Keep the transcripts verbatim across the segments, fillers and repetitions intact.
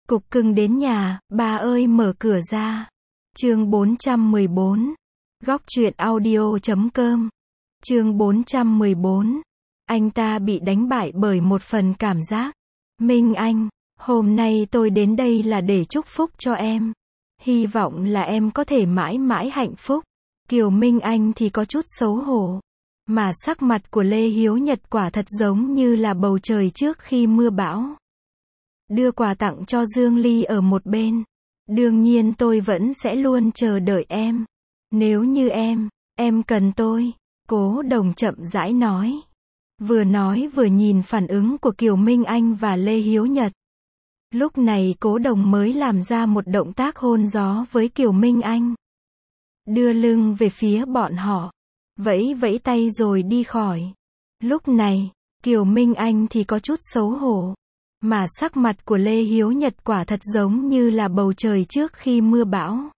Cục cưng đến nhà, ba ơi mở cửa ra. Chương bốn trăm mười bốn. Góc truyện audio chấm com. Chương bốn trăm mười bốn. Anh ta bị đánh bại bởi một phần cảm giác. Minh Anh, hôm nay tôi đến đây là để chúc phúc cho em. Hy vọng là em có thể mãi mãi hạnh phúc. Kiều Minh Anh thì có chút xấu hổ. Mà sắc mặt của Lê Hiếu Nhật quả thật giống như là bầu trời trước khi mưa bão. Đưa quà tặng cho Dương Ly ở một bên. Đương nhiên tôi vẫn sẽ luôn chờ đợi em. Nếu như em, em cần tôi. Cố Đồng chậm rãi nói. Vừa nói vừa nhìn phản ứng của Kiều Minh Anh và Lê Hiếu Nhật. Lúc này Cố Đồng mới làm ra một động tác hôn gió với Kiều Minh Anh. Đưa lưng về phía bọn họ. Vẫy vẫy tay rồi đi khỏi. Lúc này, Kiều Minh Anh thì có chút xấu hổ. Mà sắc mặt của Lê Hiếu Nhật quả thật giống như là bầu trời trước khi mưa bão.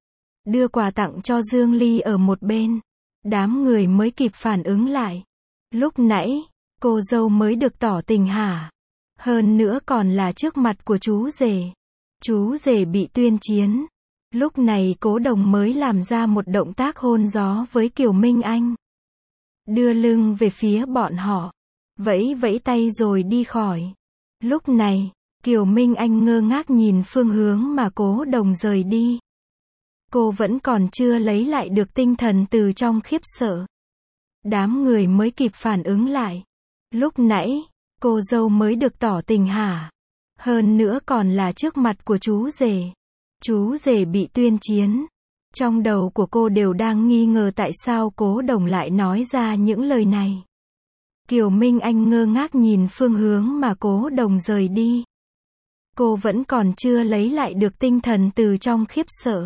Đưa quà tặng cho Dương Ly ở một bên. Đám người mới kịp phản ứng lại. Lúc nãy, cô dâu mới được tỏ tình hả? Hơn nữa còn là trước mặt của chú rể. Chú rể bị tuyên chiến. Lúc này Cố Đồng mới làm ra một động tác hôn gió với Kiều Minh Anh. Đưa lưng về phía bọn họ. Vẫy vẫy tay rồi đi khỏi. Lúc này, Kiều Minh Anh ngơ ngác nhìn phương hướng mà Cố Đồng rời đi. Cô vẫn còn chưa lấy lại được tinh thần từ trong khiếp sợ. Đám người mới kịp phản ứng lại. Lúc nãy, cô dâu mới được tỏ tình hả? Hơn nữa còn là trước mặt của chú rể. Chú rể bị tuyên chiến. Trong đầu của cô đều đang nghi ngờ tại sao Cố Đồng lại nói ra những lời này. Kiều Minh Anh ngơ ngác nhìn phương hướng mà Cố Đồng rời đi. Cô vẫn còn chưa lấy lại được tinh thần từ trong khiếp sợ.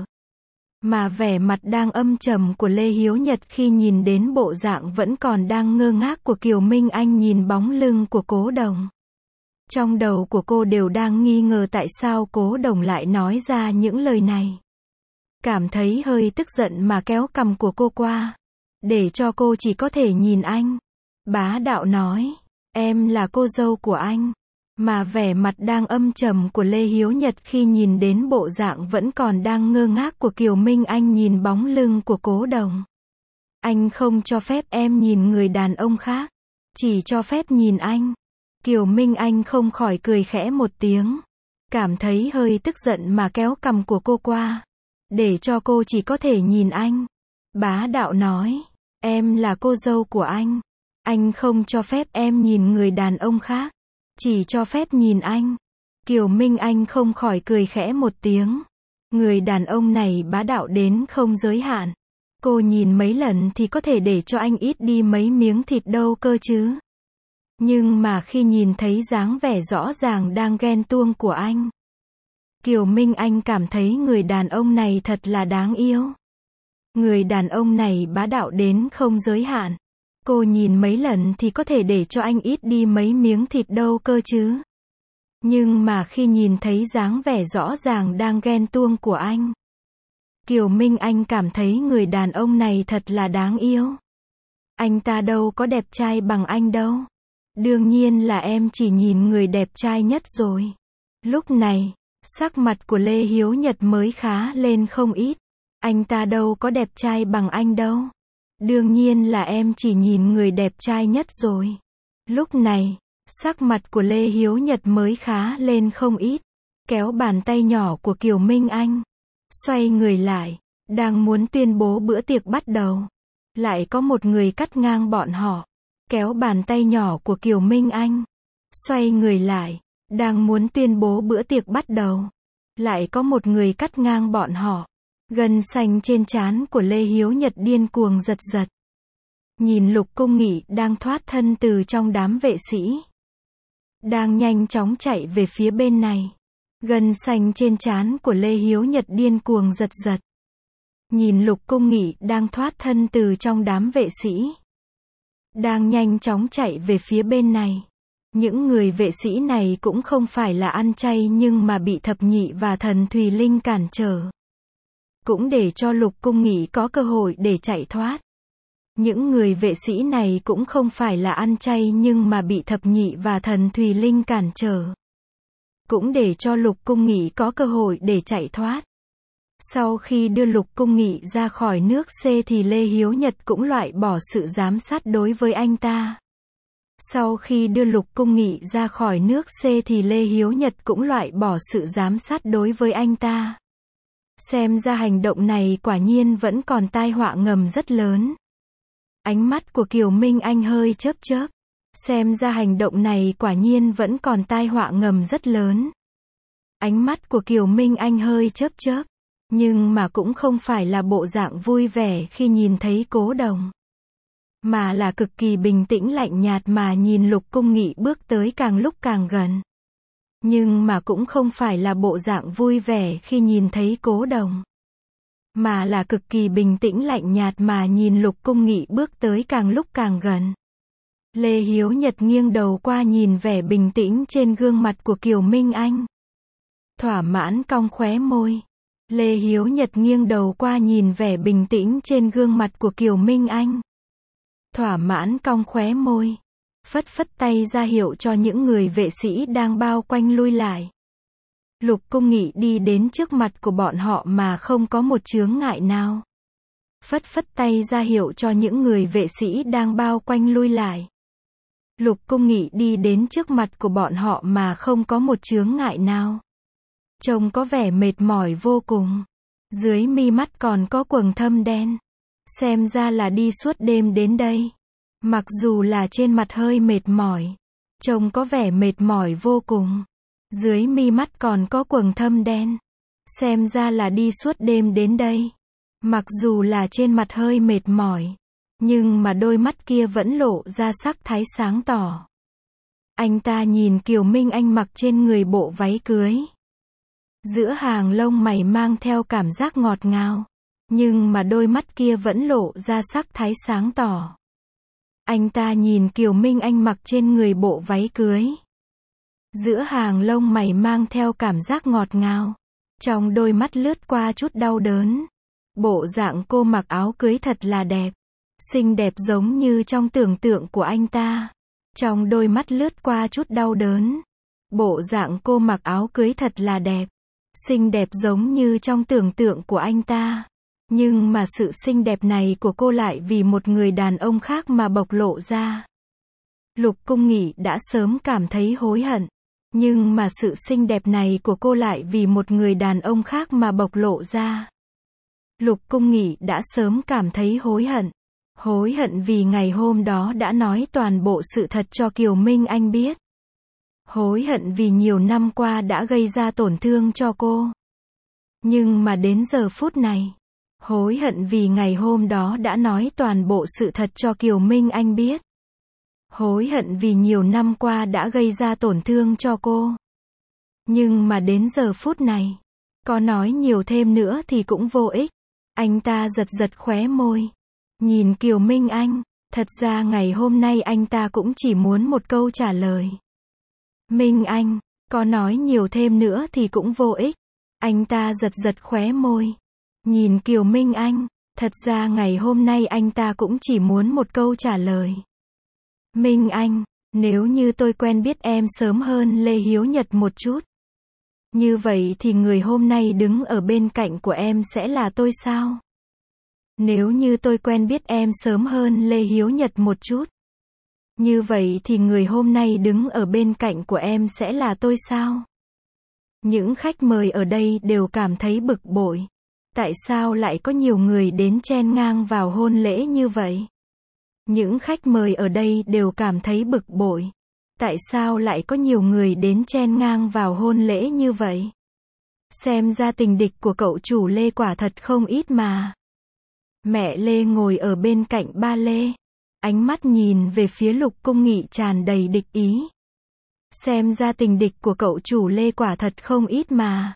Mà vẻ mặt đang âm trầm của Lê Hiếu Nhật khi nhìn đến bộ dạng vẫn còn đang ngơ ngác của Kiều Minh Anh nhìn bóng lưng của Cố Đồng. Trong đầu của cô đều đang nghi ngờ tại sao Cố Đồng lại nói ra những lời này. Cảm thấy hơi tức giận mà kéo cằm của cô qua. Để cho cô chỉ có thể nhìn anh. Bá đạo nói, em là cô dâu của anh. Mà vẻ mặt đang âm trầm của Lê Hiếu Nhật khi nhìn đến bộ dạng vẫn còn đang ngơ ngác của Kiều Minh Anh nhìn bóng lưng của Cố Đồng. Anh không cho phép em nhìn người đàn ông khác. Chỉ cho phép nhìn anh. Kiều Minh Anh không khỏi cười khẽ một tiếng. Cảm thấy hơi tức giận mà kéo cằm của cô qua. Để cho cô chỉ có thể nhìn anh. Bá đạo nói, em là cô dâu của anh. Anh không cho phép em nhìn người đàn ông khác. Chỉ cho phép nhìn anh. Kiều Minh Anh không khỏi cười khẽ một tiếng. Người đàn ông này bá đạo đến không giới hạn. Cô nhìn mấy lần thì có thể để cho anh ít đi mấy miếng thịt đâu cơ chứ. Nhưng mà khi nhìn thấy dáng vẻ rõ ràng đang ghen tuông của anh. Kiều Minh Anh cảm thấy người đàn ông này thật là đáng yêu. Người đàn ông này bá đạo đến không giới hạn. Cô nhìn mấy lần thì có thể để cho anh ít đi mấy miếng thịt đâu cơ chứ. Nhưng mà khi nhìn thấy dáng vẻ rõ ràng đang ghen tuông của anh. Kiều Minh Anh cảm thấy người đàn ông này thật là đáng yêu. Anh ta đâu có đẹp trai bằng anh đâu. Đương nhiên là em chỉ nhìn người đẹp trai nhất rồi. Lúc này, sắc mặt của Lê Hiếu Nhật mới khá lên không ít. Anh ta đâu có đẹp trai bằng anh đâu. Đương nhiên là em chỉ nhìn người đẹp trai nhất rồi. Lúc này, sắc mặt của Lê Hiếu Nhật mới khá lên không ít. Kéo bàn tay nhỏ của Kiều Minh Anh. Xoay người lại. Đang muốn tuyên bố bữa tiệc bắt đầu. Lại có một người cắt ngang bọn họ. Kéo bàn tay nhỏ của Kiều Minh Anh. Xoay người lại. Đang muốn tuyên bố bữa tiệc bắt đầu. Lại có một người cắt ngang bọn họ. Gân xanh trên trán của Lê Hiếu Nhật điên cuồng giật giật. Nhìn Lục Cung Nghị đang thoát thân từ trong đám vệ sĩ. Đang nhanh chóng chạy về phía bên này. Gân xanh trên trán của Lê Hiếu Nhật điên cuồng giật giật. Nhìn Lục Cung Nghị đang thoát thân từ trong đám vệ sĩ. Đang nhanh chóng chạy về phía bên này. Những người vệ sĩ này cũng không phải là ăn chay nhưng mà bị Thập Nhị và Thần Thùy Linh cản trở. Cũng để cho Lục Cung Nghị có cơ hội để chạy thoát. Những người vệ sĩ này cũng không phải là ăn chay nhưng mà bị Thập Nhị và Thần Thùy Linh cản trở. cũng để cho Lục Cung Nghị có cơ hội để chạy thoát. Sau khi đưa Lục Cung Nghị ra khỏi nước C thì Lê Hiếu Nhật cũng loại bỏ sự giám sát đối với anh ta. Sau khi đưa Lục Cung Nghị ra khỏi nước C thì Lê Hiếu Nhật cũng loại bỏ sự giám sát đối với anh ta. Xem ra hành động này quả nhiên vẫn còn tai họa ngầm rất lớn. Ánh mắt của Kiều Minh Anh hơi chớp chớp. Xem ra hành động này quả nhiên vẫn còn tai họa ngầm rất lớn. Ánh mắt của Kiều Minh Anh hơi chớp chớp. Nhưng mà cũng không phải là bộ dạng vui vẻ khi nhìn thấy Cố Đồng. Mà là cực kỳ bình tĩnh lạnh nhạt mà nhìn Lục Cung Nghị bước tới càng lúc càng gần. Nhưng mà cũng không phải là bộ dạng vui vẻ khi nhìn thấy Cố Đồng. Mà là cực kỳ bình tĩnh lạnh nhạt mà nhìn Lục Cung Nghị bước tới càng lúc càng gần. Lê Hiếu Nhật nghiêng đầu qua nhìn vẻ bình tĩnh trên gương mặt của Kiều Minh Anh. Thỏa mãn cong khóe môi. Lê Hiếu Nhật nghiêng đầu qua nhìn vẻ bình tĩnh trên gương mặt của Kiều Minh Anh. Thỏa mãn cong khóe môi. Phất phất tay ra hiệu cho những người vệ sĩ đang bao quanh lui lại. Lục Cung Nghị đi đến trước mặt của bọn họ mà không có một chướng ngại nào. Phất phất tay ra hiệu cho những người vệ sĩ đang bao quanh lui lại. Lục Cung Nghị đi đến trước mặt của bọn họ mà không có một chướng ngại nào. Trông có vẻ mệt mỏi vô cùng. Dưới mi mắt còn có quầng thâm đen. Xem ra là đi suốt đêm đến đây. Mặc dù là trên mặt hơi mệt mỏi. Trông có vẻ mệt mỏi vô cùng. Dưới mi mắt còn có quầng thâm đen. Xem ra là đi suốt đêm đến đây. Mặc dù là trên mặt hơi mệt mỏi. Nhưng mà đôi mắt kia vẫn lộ ra sắc thái sáng tỏ. Anh ta nhìn Kiều Minh Anh mặc trên người bộ váy cưới. Giữa hàng lông mày mang theo cảm giác ngọt ngào. Nhưng mà đôi mắt kia vẫn lộ ra sắc thái sáng tỏ. Anh ta nhìn Kiều Minh Anh mặc trên người bộ váy cưới. Giữa hàng lông mày mang theo cảm giác ngọt ngào. Trong đôi mắt lướt qua chút đau đớn. Bộ dạng cô mặc áo cưới thật là đẹp. Xinh đẹp giống như trong tưởng tượng của anh ta. Trong đôi mắt lướt qua chút đau đớn. Bộ dạng cô mặc áo cưới thật là đẹp. Xinh đẹp giống như trong tưởng tượng của anh ta. Nhưng mà sự xinh đẹp này của cô lại vì một người đàn ông khác mà bộc lộ ra. Lục Cung Nghị đã sớm cảm thấy hối hận. Nhưng mà sự xinh đẹp này của cô lại vì một người đàn ông khác mà bộc lộ ra. Lục Cung Nghị đã sớm cảm thấy hối hận. Hối hận vì ngày hôm đó đã nói toàn bộ sự thật cho Kiều Minh Anh biết. Hối hận vì nhiều năm qua đã gây ra tổn thương cho cô. Nhưng mà đến giờ phút này, hối hận vì ngày hôm đó đã nói toàn bộ sự thật cho Kiều Minh Anh biết. Hối hận vì nhiều năm qua đã gây ra tổn thương cho cô. Nhưng mà đến giờ phút này, có nói nhiều thêm nữa thì cũng vô ích. Anh ta giật giật khóe môi. Nhìn Kiều Minh Anh, thật ra ngày hôm nay anh ta cũng chỉ muốn một câu trả lời. Minh Anh, có nói nhiều thêm nữa thì cũng vô ích. Anh ta giật giật khóe môi. Nhìn Kiều Minh Anh, thật ra ngày hôm nay anh ta cũng chỉ muốn một câu trả lời. Minh Anh, nếu như tôi quen biết em sớm hơn Lê Hiếu Nhật một chút. Như vậy thì người hôm nay đứng ở bên cạnh của em sẽ là tôi sao? Nếu như tôi quen biết em sớm hơn Lê Hiếu Nhật một chút. Như vậy thì người hôm nay đứng ở bên cạnh của em sẽ là tôi sao? Những khách mời ở đây đều cảm thấy bực bội. Tại sao lại có nhiều người đến chen ngang vào hôn lễ như vậy? Những khách mời ở đây đều cảm thấy bực bội. Tại sao lại có nhiều người đến chen ngang vào hôn lễ như vậy? Xem ra tình địch của cậu chủ Lê quả thật không ít mà. Mẹ Lê ngồi ở bên cạnh ba Lê. Ánh mắt nhìn về phía Lục Cung Nghị tràn đầy địch ý. Xem ra tình địch của cậu chủ Lê quả thật không ít mà.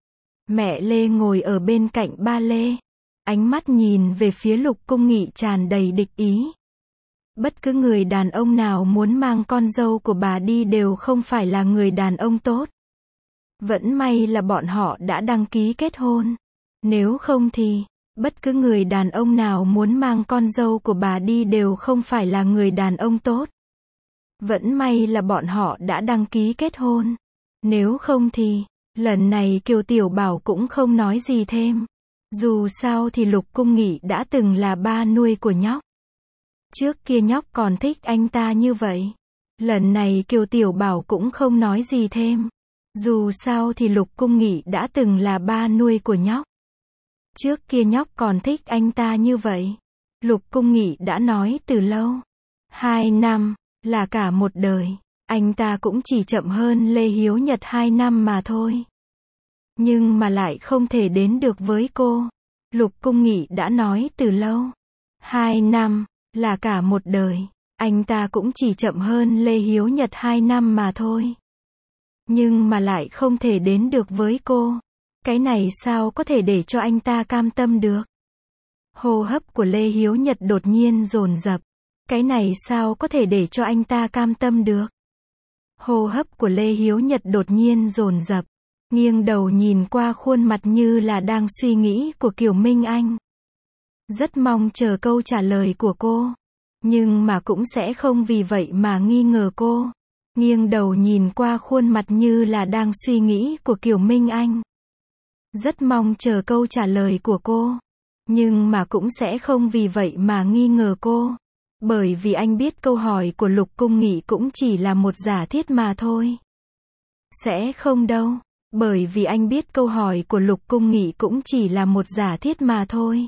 Mẹ Lê ngồi ở bên cạnh ba Lê. Ánh mắt nhìn về phía Lục Cung Nghị tràn đầy địch ý. Bất cứ người đàn ông nào muốn mang con dâu của bà đi đều không phải là người đàn ông tốt. Vẫn may là bọn họ đã đăng ký kết hôn. Nếu không thì, bất cứ người đàn ông nào muốn mang con dâu của bà đi đều không phải là người đàn ông tốt. Vẫn may là bọn họ đã đăng ký kết hôn. Nếu không thì, lần này Kiều Tiểu Bảo cũng không nói gì thêm. Dù sao thì Lục Cung Nghị đã từng là ba nuôi của nhóc. Trước kia nhóc còn thích anh ta như vậy. Lần này Kiều Tiểu Bảo cũng không nói gì thêm. Dù sao thì Lục Cung Nghị đã từng là ba nuôi của nhóc. Trước kia nhóc còn thích anh ta như vậy. Lục Cung Nghị đã nói từ lâu. Hai năm, là cả một đời. Anh ta cũng chỉ chậm hơn Lê Hiếu Nhật hai năm mà thôi. Nhưng mà lại không thể đến được với cô. Lục Cung Nghị đã nói từ lâu. Hai năm, là cả một đời. Anh ta cũng chỉ chậm hơn Lê Hiếu Nhật hai năm mà thôi. Nhưng mà lại không thể đến được với cô. Cái này sao có thể để cho anh ta cam tâm được? Hô hấp của Lê Hiếu Nhật đột nhiên dồn dập. Cái này sao có thể để cho anh ta cam tâm được? Hô hấp của Lê Hiếu Nhật đột nhiên dồn dập. Nghiêng đầu nhìn qua khuôn mặt như là đang suy nghĩ của Kiều Minh Anh. Rất mong chờ câu trả lời của cô. Nhưng mà cũng sẽ không vì vậy mà nghi ngờ cô. Nghiêng đầu nhìn qua khuôn mặt như là đang suy nghĩ của Kiều Minh Anh. Rất mong chờ câu trả lời của cô. Nhưng mà cũng sẽ không vì vậy mà nghi ngờ cô. Bởi vì anh biết câu hỏi của Lục Cung Nghị cũng chỉ là một giả thiết mà thôi. Sẽ không đâu. Bởi vì anh biết câu hỏi của Lục Cung Nghị cũng chỉ là một giả thiết mà thôi.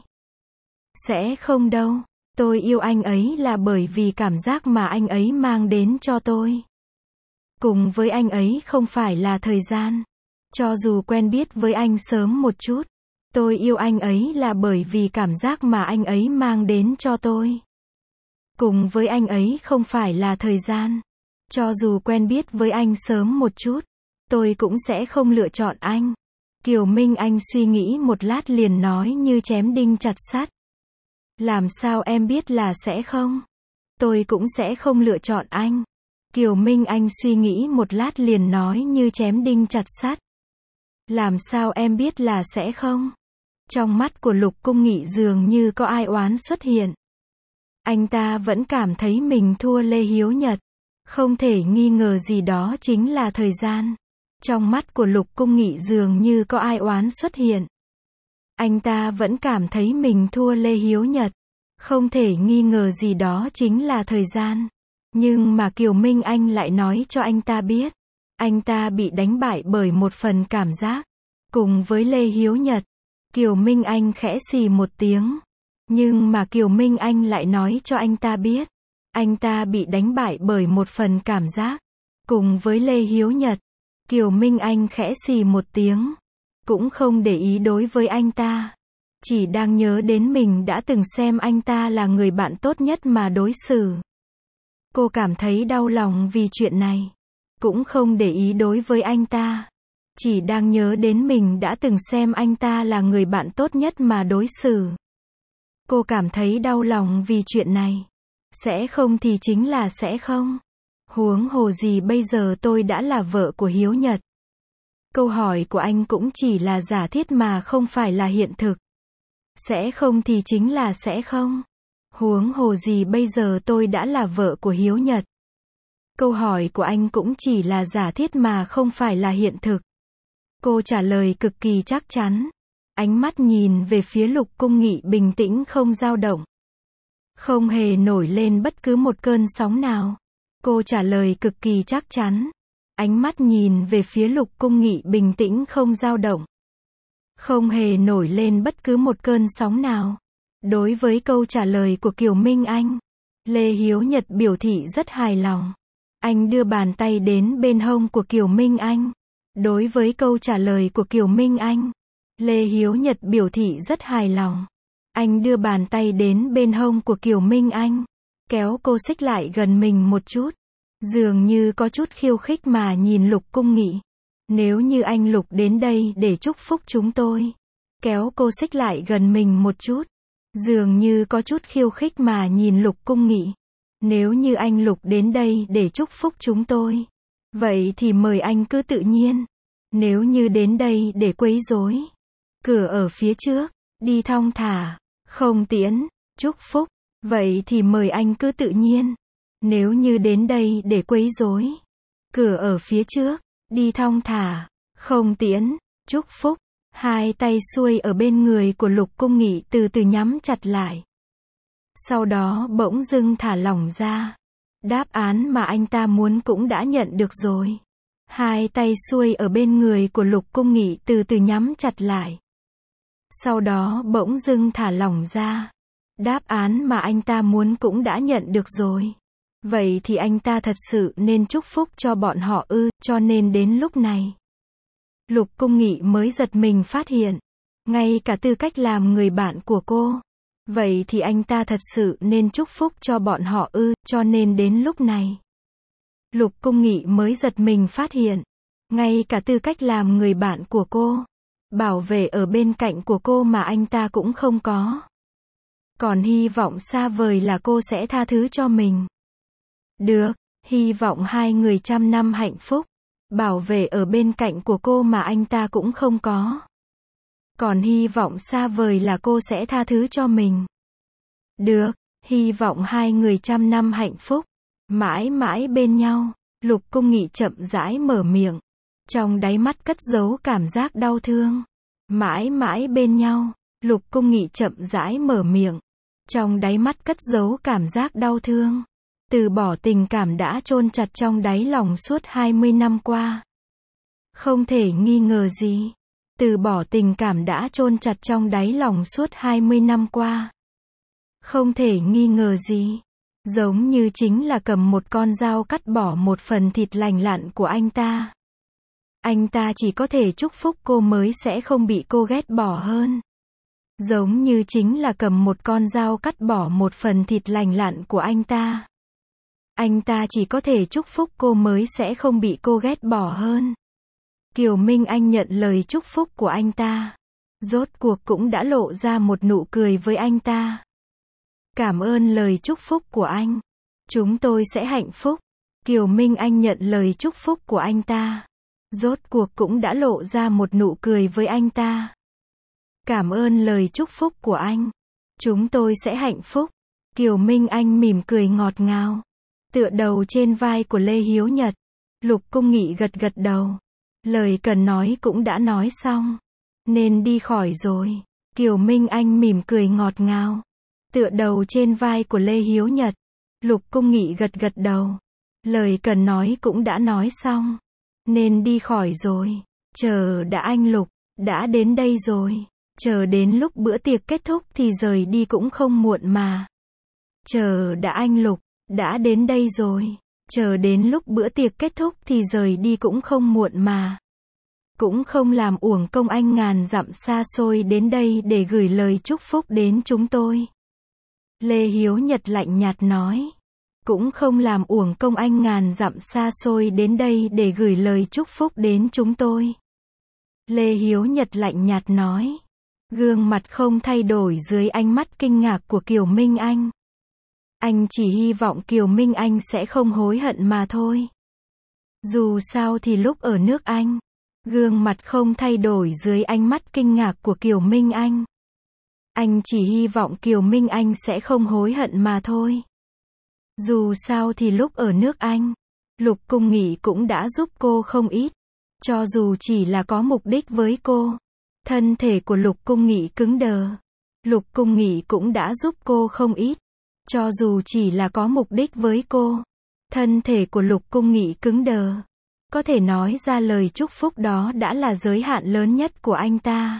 Sẽ không đâu. Tôi yêu anh ấy là bởi vì cảm giác mà anh ấy mang đến cho tôi. Cùng với anh ấy không phải là thời gian. Cho dù quen biết với anh sớm một chút. Tôi yêu anh ấy là bởi vì cảm giác mà anh ấy mang đến cho tôi. Cùng với anh ấy không phải là thời gian. Cho dù quen biết với anh sớm một chút. Tôi cũng sẽ không lựa chọn anh. Kiều Minh Anh suy nghĩ một lát liền nói như chém đinh chặt sắt. Làm sao em biết là sẽ không? Tôi cũng sẽ không lựa chọn anh. Kiều Minh Anh suy nghĩ một lát liền nói như chém đinh chặt sắt. Làm sao em biết là sẽ không? Trong mắt của Lục Cung Nghị dường như có ai oán xuất hiện. Anh ta vẫn cảm thấy mình thua Lê Hiếu Nhật. Không thể nghi ngờ gì đó chính là thời gian. Trong mắt của Lục Cung Nghị dường như có ai oán xuất hiện. Anh ta vẫn cảm thấy mình thua Lê Hiếu Nhật. Không thể nghi ngờ gì đó chính là thời gian. Nhưng mà Kiều Minh Anh lại nói cho anh ta biết. Anh ta bị đánh bại bởi một phần cảm giác. Cùng với Lê Hiếu Nhật. Kiều Minh Anh khẽ xì một tiếng. Nhưng mà Kiều Minh Anh lại nói cho anh ta biết. Anh ta bị đánh bại bởi một phần cảm giác. Cùng với Lê Hiếu Nhật. Kiều Minh Anh khẽ xì một tiếng. Cũng không để ý đối với anh ta. Chỉ đang nhớ đến mình đã từng xem anh ta là người bạn tốt nhất mà đối xử. Cô cảm thấy đau lòng vì chuyện này. Cũng không để ý đối với anh ta. Chỉ đang nhớ đến mình đã từng xem anh ta là người bạn tốt nhất mà đối xử. Cô cảm thấy đau lòng vì chuyện này. Sẽ không thì chính là sẽ không. Huống hồ gì bây giờ tôi đã là vợ của Hiếu Nhật. Câu hỏi của anh cũng chỉ là giả thiết mà không phải là hiện thực. Sẽ không thì chính là sẽ không. Huống hồ gì bây giờ tôi đã là vợ của Hiếu Nhật. Câu hỏi của anh cũng chỉ là giả thiết mà không phải là hiện thực. Cô trả lời cực kỳ chắc chắn. Ánh mắt nhìn về phía Lục Cung Nghị bình tĩnh không dao động. Không hề nổi lên bất cứ một cơn sóng nào. Cô trả lời cực kỳ chắc chắn. Ánh mắt nhìn về phía Lục Cung Nghị bình tĩnh không dao động. Không hề nổi lên bất cứ một cơn sóng nào. Đối với câu trả lời của Kiều Minh Anh, Lê Hiếu Nhật biểu thị rất hài lòng. Anh đưa bàn tay đến bên hông của Kiều Minh Anh. Đối với câu trả lời của Kiều Minh Anh, Lê Hiếu Nhật biểu thị rất hài lòng. Anh đưa bàn tay đến bên hông của Kiều Minh Anh, kéo cô xích lại gần mình một chút. Dường như có chút khiêu khích mà nhìn Lục Cung Nghị. Nếu như anh Lục đến đây để chúc phúc chúng tôi. Kéo cô xích lại gần mình một chút. Dường như có chút khiêu khích mà nhìn Lục Cung Nghị. Nếu như anh Lục đến đây để chúc phúc chúng tôi. Vậy thì mời anh cứ tự nhiên. Nếu như đến đây để quấy rối. Cửa ở phía trước, đi thong thả, không tiễn, chúc phúc. Vậy thì mời anh cứ tự nhiên. Nếu như đến đây để quấy rối. Cửa ở phía trước, đi thong thả, không tiễn, chúc phúc. Hai tay xuôi ở bên người của Lục Cung Nghị từ từ nhắm chặt lại. Sau đó bỗng dưng thả lỏng ra. Đáp án mà anh ta muốn cũng đã nhận được rồi. Hai tay xuôi ở bên người của Lục Cung Nghị từ từ nhắm chặt lại. Sau đó bỗng dưng thả lỏng ra. Đáp án mà anh ta muốn cũng đã nhận được rồi. Vậy thì anh ta thật sự nên chúc phúc cho bọn họ ư, cho nên đến lúc này. Lục Cung Nghị mới giật mình phát hiện. Ngay cả tư cách làm người bạn của cô. Vậy thì anh ta thật sự nên chúc phúc cho bọn họ ư, cho nên đến lúc này. Lục Cung Nghị mới giật mình phát hiện. Ngay cả tư cách làm người bạn của cô. Bảo vệ ở bên cạnh của cô mà anh ta cũng không có. Còn hy vọng xa vời là cô sẽ tha thứ cho mình. Được, hy vọng hai người trăm năm hạnh phúc. Bảo vệ ở bên cạnh của cô mà anh ta cũng không có. Còn hy vọng xa vời là cô sẽ tha thứ cho mình. Được, hy vọng hai người trăm năm hạnh phúc. Mãi mãi bên nhau. Lục Cung Nghị chậm rãi mở miệng. Trong đáy mắt cất giấu cảm giác đau thương. Mãi mãi bên nhau. Lục Cung Nghị chậm rãi mở miệng. Trong đáy mắt cất giấu cảm giác đau thương. Từ bỏ tình cảm đã chôn chặt trong đáy lòng suốt hai mươi năm qua. Không thể nghi ngờ gì. Từ bỏ tình cảm đã chôn chặt trong đáy lòng suốt hai mươi năm qua. Không thể nghi ngờ gì. Giống như chính là cầm một con dao cắt bỏ một phần thịt lành lặn của anh ta. Anh ta chỉ có thể chúc phúc cô mới sẽ không bị cô ghét bỏ hơn. Giống như chính là cầm một con dao cắt bỏ một phần thịt lành lặn của anh ta. Anh ta chỉ có thể chúc phúc cô mới sẽ không bị cô ghét bỏ hơn. Kiều Minh Anh nhận lời chúc phúc của anh ta. Rốt cuộc cũng đã lộ ra một nụ cười với anh ta. Cảm ơn lời chúc phúc của anh. Chúng tôi sẽ hạnh phúc. Kiều Minh Anh nhận lời chúc phúc của anh ta. Rốt cuộc cũng đã lộ ra một nụ cười với anh ta. Cảm ơn lời chúc phúc của anh. Chúng tôi sẽ hạnh phúc. Kiều Minh Anh mỉm cười ngọt ngào. Tựa đầu trên vai của Lê Hiếu Nhật. Lục Cung Nghị gật gật đầu. Lời cần nói cũng đã nói xong. Nên đi khỏi rồi. Kiều Minh Anh mỉm cười ngọt ngào. Tựa đầu trên vai của Lê Hiếu Nhật. Lục Cung Nghị gật gật đầu. Lời cần nói cũng đã nói xong. Nên đi khỏi rồi. Chờ đã anh Lục. Đã đến đây rồi. Chờ đến lúc bữa tiệc kết thúc thì rời đi cũng không muộn mà. Chờ đã anh Lục. Đã đến đây rồi. Chờ đến lúc bữa tiệc kết thúc thì rời đi cũng không muộn mà. Cũng không làm uổng công anh ngàn dặm xa xôi đến đây để gửi lời chúc phúc đến chúng tôi. Lê Hiếu Nhật lạnh nhạt nói. Cũng không làm uổng công anh ngàn dặm xa xôi đến đây để gửi lời chúc phúc đến chúng tôi. Lê Hiếu Nhật lạnh nhạt nói. Gương mặt không thay đổi dưới ánh mắt kinh ngạc của Kiều Minh Anh. Anh chỉ hy vọng Kiều Minh Anh sẽ không hối hận mà thôi. Dù sao thì lúc ở nước Anh, gương mặt không thay đổi dưới ánh mắt kinh ngạc của Kiều Minh Anh. Anh chỉ hy vọng Kiều Minh Anh sẽ không hối hận mà thôi. Dù sao thì lúc ở nước Anh, Lục Cung Nghị cũng đã giúp cô không ít. Cho dù chỉ là có mục đích với cô. Thân thể của Lục Cung Nghị cứng đờ. Lục Cung Nghị cũng đã giúp cô không ít. Cho dù chỉ là có mục đích với cô. Thân thể của Lục Cung Nghị cứng đờ. Có thể nói ra lời chúc phúc đó đã là giới hạn lớn nhất của anh ta.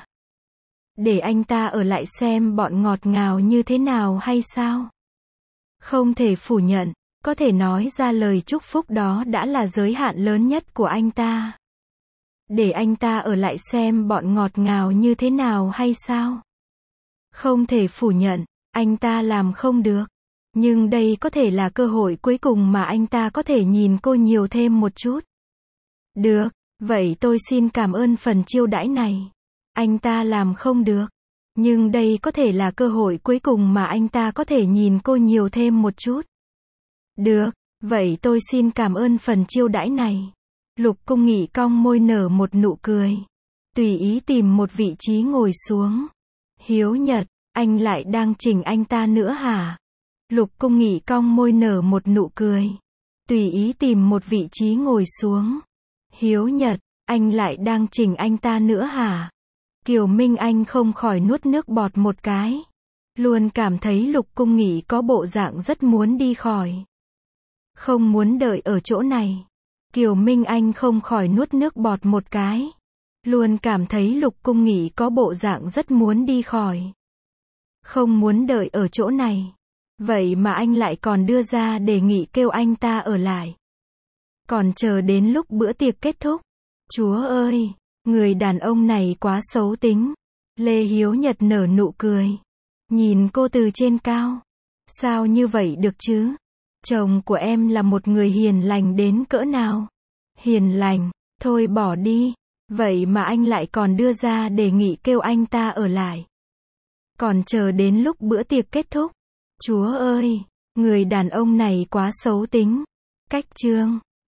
Để anh ta ở lại xem bọn ngọt ngào như thế nào hay sao? Không thể phủ nhận. Có thể nói ra lời chúc phúc đó đã là giới hạn lớn nhất của anh ta. Để anh ta ở lại xem bọn ngọt ngào như thế nào hay sao? Không thể phủ nhận. Anh ta làm không được. Nhưng đây có thể là cơ hội cuối cùng mà anh ta có thể nhìn cô nhiều thêm một chút. Được, vậy tôi xin cảm ơn phần chiêu đãi này. Anh ta làm không được. Nhưng đây có thể là cơ hội cuối cùng mà anh ta có thể nhìn cô nhiều thêm một chút. Được, vậy tôi xin cảm ơn phần chiêu đãi này. Lục Cung Nghị cong môi nở một nụ cười. Tùy ý tìm một vị trí ngồi xuống. Hiếu Nhật, anh lại đang chỉnh anh ta nữa hả? Lục Cung Nghị cong môi nở một nụ cười. Tùy ý tìm một vị trí ngồi xuống. Hiếu Nhật, anh lại đang chỉnh anh ta nữa hả? Kiều Minh Anh không khỏi nuốt nước bọt một cái. Luôn cảm thấy Lục Cung Nghị có bộ dạng rất muốn đi khỏi. Không muốn đợi ở chỗ này. Kiều Minh Anh không khỏi nuốt nước bọt một cái. Luôn cảm thấy Lục Cung Nghị có bộ dạng rất muốn đi khỏi. Không muốn đợi ở chỗ này. Vậy mà anh lại còn đưa ra đề nghị kêu anh ta ở lại. Còn chờ đến lúc bữa tiệc kết thúc. Chúa ơi, người đàn ông này quá xấu tính. Lê Hiếu Nhật nở nụ cười. Nhìn cô từ trên cao. Sao như vậy được chứ? Chồng của em là một người hiền lành đến cỡ nào? Hiền lành, thôi bỏ đi. Vậy mà anh lại còn đưa ra đề nghị kêu anh ta ở lại. Còn chờ đến lúc bữa tiệc kết thúc. Chúa ơi, người đàn ông này quá xấu tính. Cách chương